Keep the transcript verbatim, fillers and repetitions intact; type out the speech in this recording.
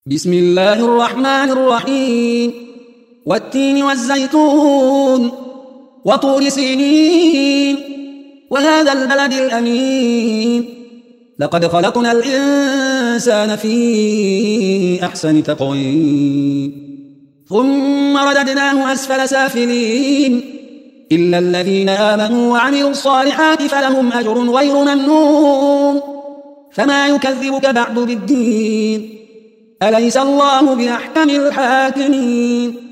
بسم الله الرحمن الرحيم والتين والزيتون وطور سينين وهذا البلد الأمين لقد خلقنا الإنسان في أحسن تقويم ثم رددناه أسفل سافلين إلا الذين آمنوا وعملوا الصالحات فلهم أجر غير ممنون فما يكذبك بعد بالدين أليس الله بأحكم الحاكمين